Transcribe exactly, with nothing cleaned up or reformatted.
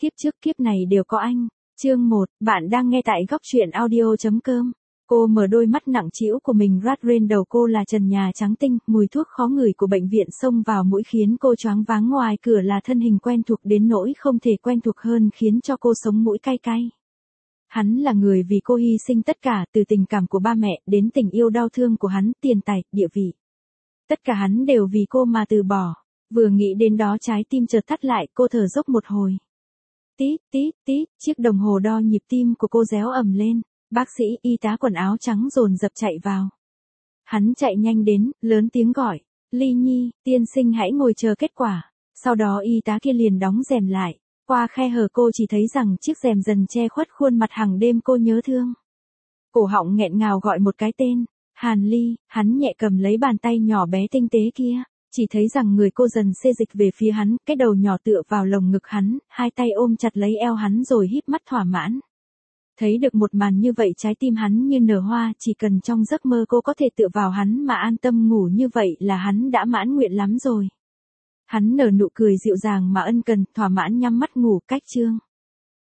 kiếp trước kiếp này đều có anh. Chương một, bạn đang nghe tại góc truyện audio.com. Cô mở đôi mắt nặng trĩu của mình rát rên đầu cô là trần nhà trắng tinh, mùi thuốc khó ngửi của bệnh viện xông vào mũi khiến cô choáng váng, ngoài cửa là thân hình quen thuộc đến nỗi không thể quen thuộc hơn khiến cho cô sống mũi cay cay. Hắn là người vì cô hy sinh tất cả, từ tình cảm của ba mẹ đến tình yêu đau thương của hắn, tiền tài, địa vị. Tất cả hắn đều vì cô mà từ bỏ. Vừa nghĩ đến đó trái tim chợt thắt lại, cô thở dốc một hồi. Tít, tít, tít, chiếc đồng hồ đo nhịp tim của cô réo ầm lên. Bác sĩ y tá quần áo trắng dồn dập chạy vào. Hắn chạy nhanh đến, lớn tiếng gọi. Ly Nhi, tiên sinh hãy ngồi chờ kết quả. Sau đó y tá kia liền đóng rèm lại. Qua khe hở cô chỉ thấy rằng chiếc rèm dần che khuất khuôn mặt hàng đêm cô nhớ thương. Cổ họng nghẹn ngào gọi một cái tên. Hàn Ly, hắn nhẹ cầm lấy bàn tay nhỏ bé tinh tế kia. Chỉ thấy rằng người cô dần xê dịch về phía hắn, cái đầu nhỏ tựa vào lồng ngực hắn, hai tay ôm chặt lấy eo hắn rồi híp mắt thỏa mãn. Thấy được một màn như vậy trái tim hắn như nở hoa, chỉ cần trong giấc mơ cô có thể tựa vào hắn mà an tâm ngủ như vậy là hắn đã mãn nguyện lắm rồi. Hắn nở nụ cười dịu dàng mà ân cần, thỏa mãn nhắm mắt ngủ. Cách chương